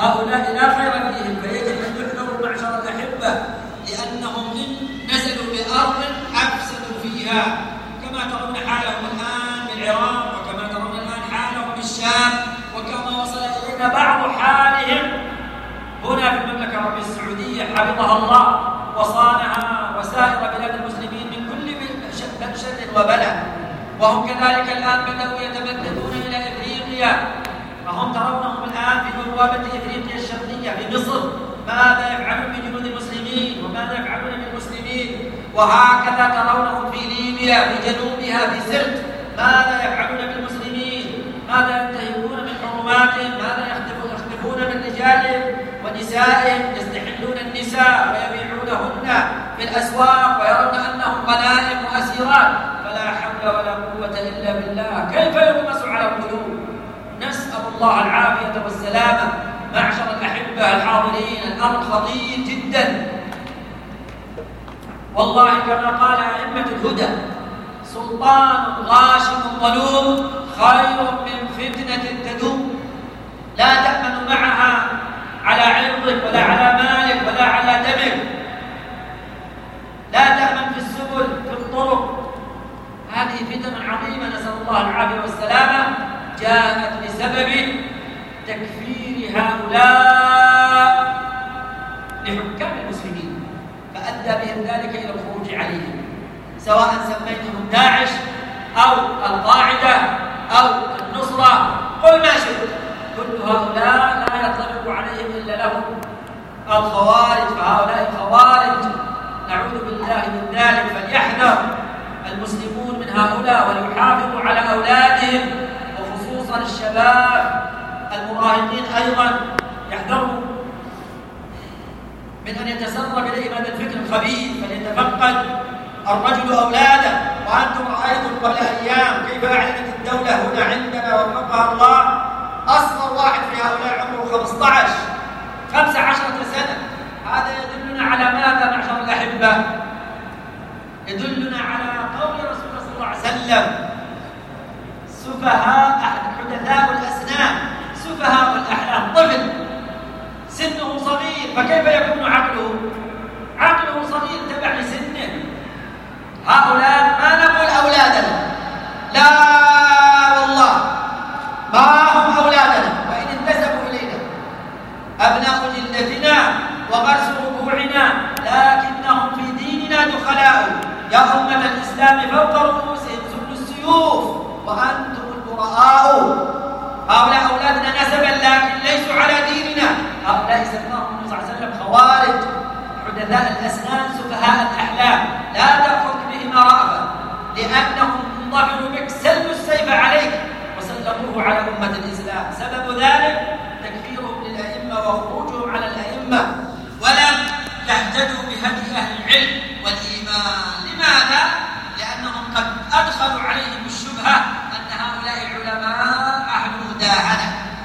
هؤلاء لا خير فيهم، فيجب أن يحذروا معشر الأحبة، لأنهم إن نزلوا بأرض أفسدوا فيها، كما ترون حالهم الآن بالعراق، وكما ترون الآن حالهم بالشام، وكما وصل إلينا بعض حالهم هنا في المملكة العربية السعودية حفظها الله وصانها وسائر بلاد المسلمين من كل شر وبلاء. وهم كذلك الآن بدأوا يتمددون إلى إفريقيا، فهم ترونهم الآن في بوابة إفريقيا الشرقية في مصر، ماذا يفعلون بجنود المسلمين وماذا يفعلون بالمسلمين، وهكذا ترونهم في ليبيا في جنوبها في سرت، ماذا يفعلون بالمسلمين، ماذا ينتهكون من حرماتهم، ماذا يختفون من رجالهم ونسائهم، يستحلون النساء ويبيعونهن في الأسواق ويرون أنهم غنائم وأسيرات، فلا حول ولا قوة إلا بالله. كيف يغمس على القلوب؟ نسأل الله العافية والسلامة. معشر الأحبة الحاضرين، الأمر خطير جدا والله، كما قال أئمة الهدى: سلطان غاشم ظلوم خير من فتنة تدوم. لا تأمن معها على عرضك ولا على مالك ولا على دمك، لا تأمن في السبل في الطرق. هذه فتن عظيمة نسأل الله العافية والسلامة، جاءت بسبب تكفير هؤلاء لحكام المسلمين، فأدى بهم ذلك إلى الخروج عليهم، سواء سميتهم داعش أو القاعدة أو النصرة، قل ما شئت، كل هؤلاء لا يطلق عليهم إلا لهم الخوارج، فهؤلاء الخوارج نعوذ بالله من ذلك. فليحذر المسلمون من هؤلاء وليحافظوا على أولادهم، وخصوصا الشباب المراهقين أيضا يحذروا من أن يتسرب إليهم هذا الفكر الخبيث، فليتفقد الرجل أولاده. وأنتم رأيتم قبل أيام كيف أعلنت الدولة هنا عندنا وفقها الله أصغر واحد في هؤلاء عمره 15 سنة. هذا يدلنا على ماذا معشر الأحبة؟ يدلنا على قول رسول الله صلى الله عليه وسلم: سفهاء حدثاء الأسنان، سفهاء الأحلام. طفل سنه صغير، فكيف يكون عقله؟ عقله صغير تبع لسنه. هؤلاء ما نقول أولادنا، لا والله ما هم أولادنا، وإن انتسبوا إلينا أبناء جلدتنا وغرس ربوعنا، لكنهم في ديننا دخلاء. يا أمة الإسلام فوق رؤوسهم سل السيوف وأنتم البراء. هؤلاء أولادنا نسبا لكن ليسوا على ديننا. هؤلاء سماهم النبي صلى الله عليه وسلم خوارج حدثاء الأسنان سفهاء الأحلام. لا تأخذ بهما رأفة، لأنهم ظفروا بك سلوا السيف عليك وسلطوه على أمة الإسلام. سبب ذلك تكفيرهم للأئمة وخروجهم على الأئمة، ولم يهتدوا بهدي أهل العلم والإيمان.